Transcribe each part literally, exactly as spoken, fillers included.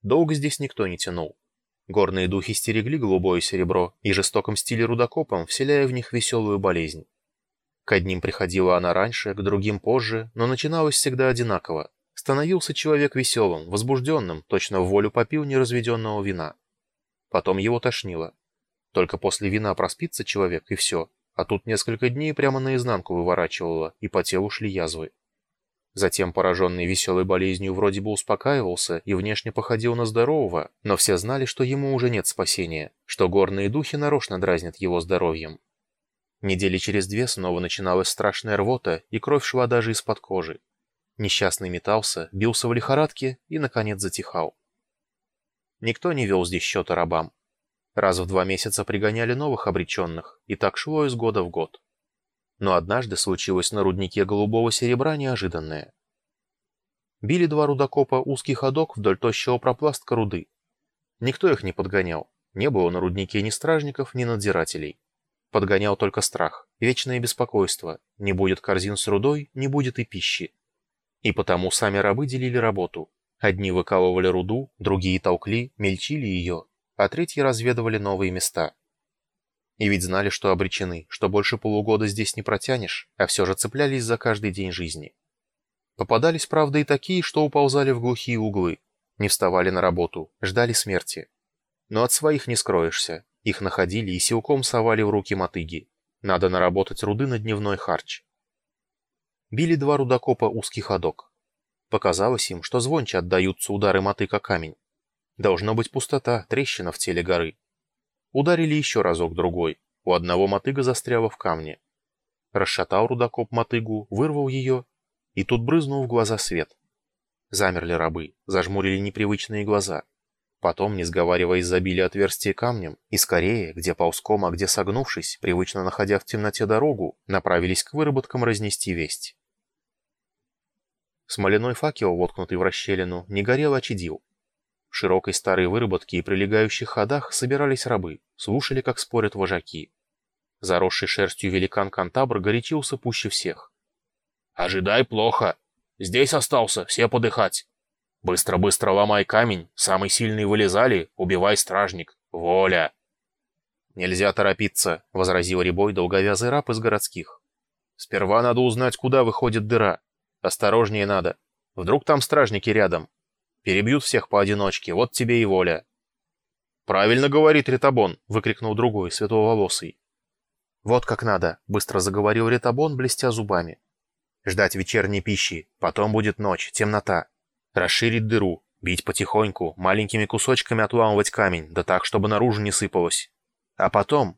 Долго здесь никто не тянул. Горные духи стерегли голубое серебро и жестоком стиле рудокопом, вселяя в них веселую болезнь. К одним приходила она раньше, к другим позже, но начиналось всегда одинаково. Становился человек веселым, возбужденным, точно в волю попил неразведенного вина. Потом его тошнило. Только после вина проспится человек, и все. А тут несколько дней прямо наизнанку выворачивало, и по телу шли язвы. Затем, пораженный веселой болезнью, вроде бы успокаивался и внешне походил на здорового, но все знали, что ему уже нет спасения, что горные духи нарочно дразнят его здоровьем. Недели через две снова начиналась страшная рвота, и кровь шла даже из-под кожи. Несчастный метался, бился в лихорадке и, наконец, затихал. Никто не вел здесь счета рабам. Раз в два месяца пригоняли новых обреченных, и так шло из года в год. Но однажды случилось на руднике голубого серебра неожиданное. Били два рудокопа узкий ходок вдоль тощего пропластка руды. Никто их не подгонял, не было на руднике ни стражников, ни надзирателей. Подгонял только страх, вечное беспокойство, не будет корзин с рудой, не будет и пищи. И потому сами рабы делили работу. Одни выкалывали руду, другие толкли, мельчили ее, а третьи разведывали новые места. И ведь знали, что обречены, что больше полугода здесь не протянешь, а все же цеплялись за каждый день жизни. Попадались, правда, и такие, что уползали в глухие углы, не вставали на работу, ждали смерти. Но от своих не скроешься, их находили и силком совали в руки мотыги. Надо наработать руды на дневной харч. Били два рудокопа узкий ходок. Показалось им, что звонче отдаются удары мотыка камень. Должно быть пустота, трещина в теле горы. Ударили еще разок-другой, у одного мотыга застряло в камне. Расшатал рудокоп мотыгу, вырвал ее, и тут брызнул в глаза свет. Замерли рабы, зажмурили непривычные глаза. Потом, не сговариваясь, забили отверстие камнем, и скорее, где ползком, а где согнувшись, привычно находя в темноте дорогу, направились к выработкам разнести весть. Смоляной факел, воткнутый в расщелину, не горел, а чадил. В широкой старой выработке и прилегающих ходах собирались рабы, слушали, как спорят вожаки. Заросший шерстью великан-кантабр горячился пуще всех. «Ожидай плохо. Здесь остался, все подыхать. Быстро-быстро ломай камень, самый сильный вылезали, убивай стражник. Воля!» «Нельзя торопиться», — возразил рябой долговязый раб из городских. «Сперва надо узнать, куда выходит дыра. Осторожнее надо. Вдруг там стражники рядом. Перебьют всех поодиночке, вот тебе и воля». «Правильно говорит Ретабон», — выкрикнул другой, светловолосый. «Вот как надо», — быстро заговорил Ретабон, блестя зубами. «Ждать вечерней пищи, потом будет ночь, темнота. Расширить дыру, бить потихоньку, маленькими кусочками отламывать камень, да так, чтобы наружу не сыпалось. А потом...»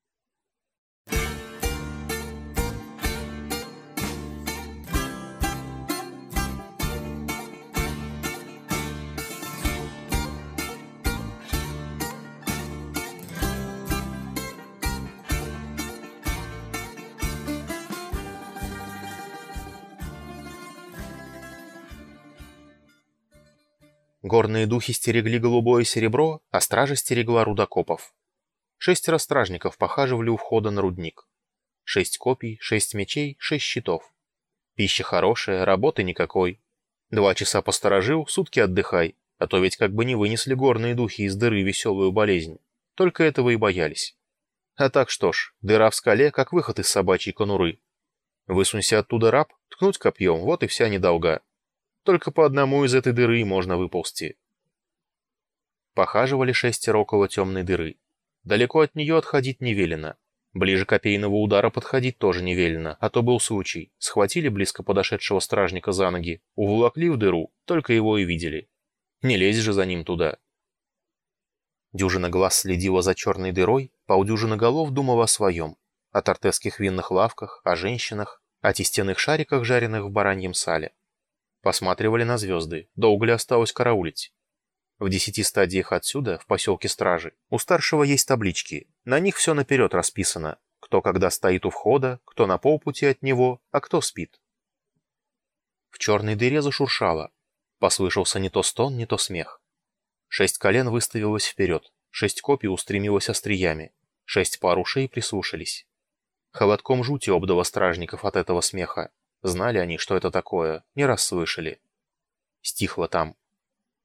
Горные духи стерегли голубое серебро, а стража стерегла рудокопов. Шестеро стражников похаживали у входа на рудник. Шесть копий, шесть мечей, шесть щитов. Пища хорошая, работы никакой. Два часа посторожил, сутки отдыхай, а то ведь как бы не вынесли горные духи из дыры веселую болезнь. Только этого и боялись. А так что ж, дыра в скале, как выход из собачьей конуры. Высунься оттуда раб, ткнуть копьем, вот и вся недолга. Только по одному из этой дыры можно выползти. Похаживали шестеро около темной дыры. Далеко от нее отходить не велено. Ближе копейного удара подходить тоже не велено, а то был случай. Схватили близко подошедшего стражника за ноги, уволокли в дыру, только его и видели. Не лезь же за ним туда. Дюжина глаз следила за черной дырой, полдюжины голов думала о своем. О тартесских винных лавках, о женщинах, о тестяных шариках, жареных в бараньем сале. Посматривали на звезды, долго ли осталось караулить. В десяти стадиях отсюда, в поселке Стражи, у старшего есть таблички, на них все наперед расписано, кто когда стоит у входа, кто на полпути от него, а кто спит. В черной дыре зашуршало, послышался не то стон, не то смех. Шесть колен выставилось вперед, шесть копий устремилось остриями, шесть пар ушей прислушались. Холодком жути обдало стражников от этого смеха. Знали они, что это такое, не раз слышали. Стихло там.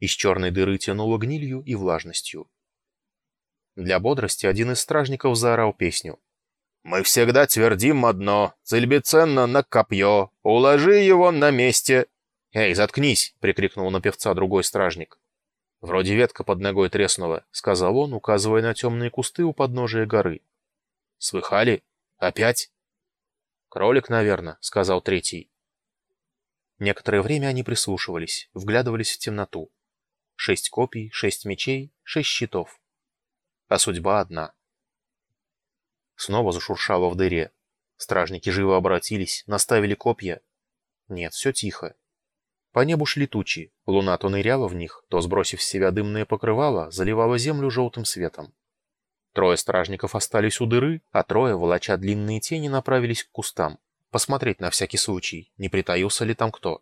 Из черной дыры тянуло гнилью и влажностью. Для бодрости один из стражников заорал песню. «Мы всегда твердим одно, цельбеценно на копье, уложи его на месте!» «Эй, заткнись!» — прикрикнул на певца другой стражник. «Вроде ветка под ногой треснула», — сказал он, указывая на темные кусты у подножия горы. «Слыхали? Опять?» «Кролик, наверное», — сказал третий. Некоторое время они прислушивались, вглядывались в темноту. Шесть копий, шесть мечей, шесть щитов. А судьба одна. Снова зашуршало в дыре. Стражники живо обратились, наставили копья. Нет, все тихо. По небу шли тучи, луна то ныряла в них, то, сбросив с себя дымное покрывало, заливала землю желтым светом. Трое стражников остались у дыры, а трое, волоча длинные тени, направились к кустам, посмотреть на всякий случай, не притаился ли там кто.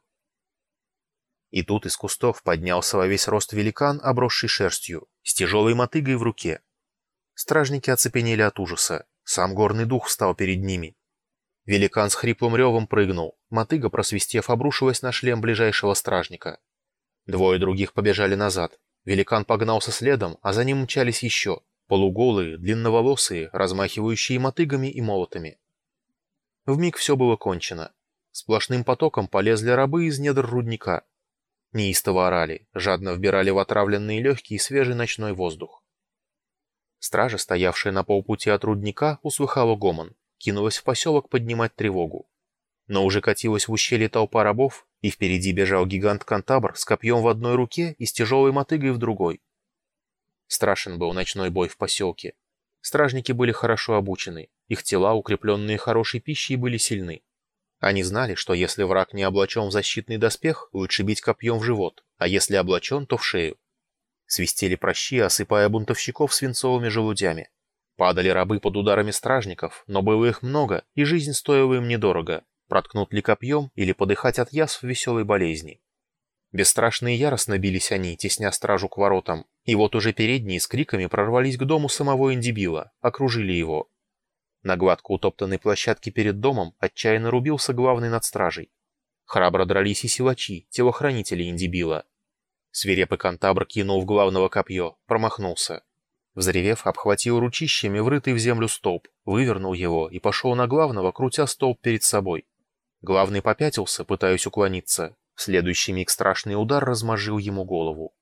И тут из кустов поднялся во весь рост великан, обросший шерстью, с тяжелой мотыгой в руке. Стражники оцепенели от ужаса, сам горный дух встал перед ними. Великан с хриплым ревом прыгнул, мотыга, просвистев, обрушилась на шлем ближайшего стражника. Двое других побежали назад, великан погнался следом, а за ним мчались еще, полуголые, длинноволосые, размахивающие мотыгами и молотами. Вмиг все было кончено. Сплошным потоком полезли рабы из недр рудника. Неистово орали, жадно вбирали в отравленные легкие свежий ночной воздух. Стража, стоявшая на полпути от рудника, услыхала гомон, кинулась в поселок поднимать тревогу. Но уже катилась в ущелье толпа рабов, и впереди бежал гигант-кантабр с копьем в одной руке и с тяжелой мотыгой в другой. Страшен был ночной бой в поселке. Стражники были хорошо обучены, их тела, укрепленные хорошей пищей, были сильны. Они знали, что если враг не облачен в защитный доспех, лучше бить копьем в живот, а если облачен, то в шею. Свистели пращи, осыпая бунтовщиков свинцовыми желудями. Падали рабы под ударами стражников, но было их много, и жизнь стоила им недорого, проткнут ли копьем или подыхать от язв веселой болезни. Бесстрашно и яростно бились они, тесня стражу к воротам, и вот уже передние с криками прорвались к дому самого Индибила, окружили его. На гладко утоптанной площадке перед домом отчаянно рубился главный над стражей. Храбро дрались и силачи, телохранители Индибила. Свирепый кантабр кинул в главного копье, промахнулся. Взревев, обхватил ручищами врытый в землю столб, вывернул его и пошел на главного, крутя столб перед собой. Главный попятился, пытаясь уклониться. В следующий миг страшный удар размозжил ему голову.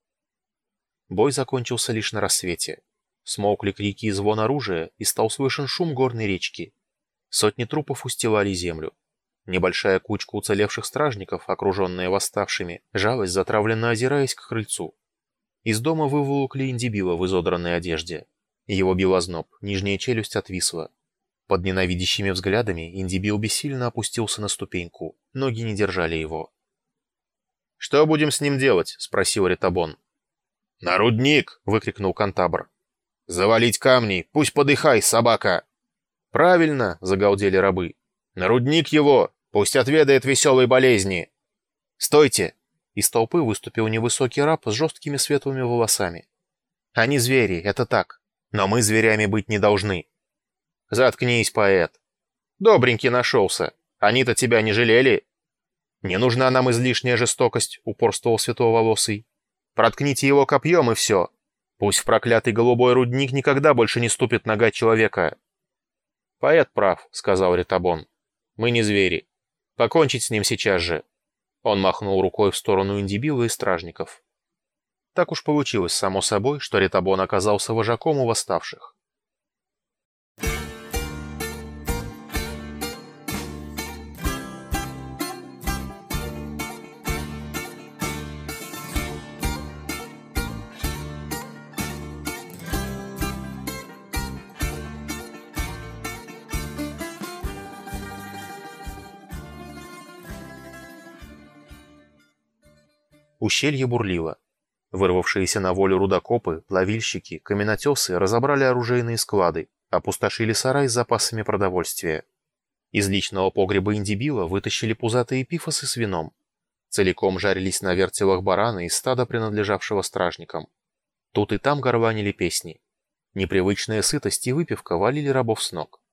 Бой закончился лишь на рассвете. Смолкли крики и звон оружия, и стал слышен шум горной речки. Сотни трупов устилали землю. Небольшая кучка уцелевших стражников, окруженная восставшими, жалась, затравленно озираясь к крыльцу. Из дома выволокли Индибила в изодранной одежде. Его бил озноб, нижняя челюсть отвисла. Под ненавидящими взглядами Индибил бессильно опустился на ступеньку, ноги не держали его. «Что будем с ним делать?» — спросил Ретабон. «На рудник!» — выкрикнул кантабр. «Завалить камни, пусть подыхай, собака!» «Правильно!» — загалдели рабы. «На рудник его! Пусть отведает веселой болезни!» «Стойте!» Из толпы выступил невысокий раб с жесткими светлыми волосами. «Они звери, это так, но мы зверями быть не должны». «Заткнись, поэт!» «Добренький нашелся, они-то тебя не жалели?» «Не нужна нам излишняя жестокость», — упорствовал светловолосый. «Проткните его копьем и все. Пусть в проклятый голубой рудник никогда больше не ступит нога человека». «Поэт прав», — сказал Ретабон. «Мы не звери. Покончить с ним сейчас же». Он махнул рукой в сторону Индибила и стражников. Так уж получилось, само собой, что Ретабон оказался вожаком у восставших. Ущелье бурлило. Вырвавшиеся на волю рудокопы, плавильщики, каменотесы разобрали оружейные склады, опустошили сарай с запасами продовольствия. Из личного погреба Индибила вытащили пузатые пифосы с вином. Целиком жарились на вертелах бараны из стада, принадлежавшего стражникам. Тут и там горланили песни. Непривычная сытость и выпивка валили рабов с ног.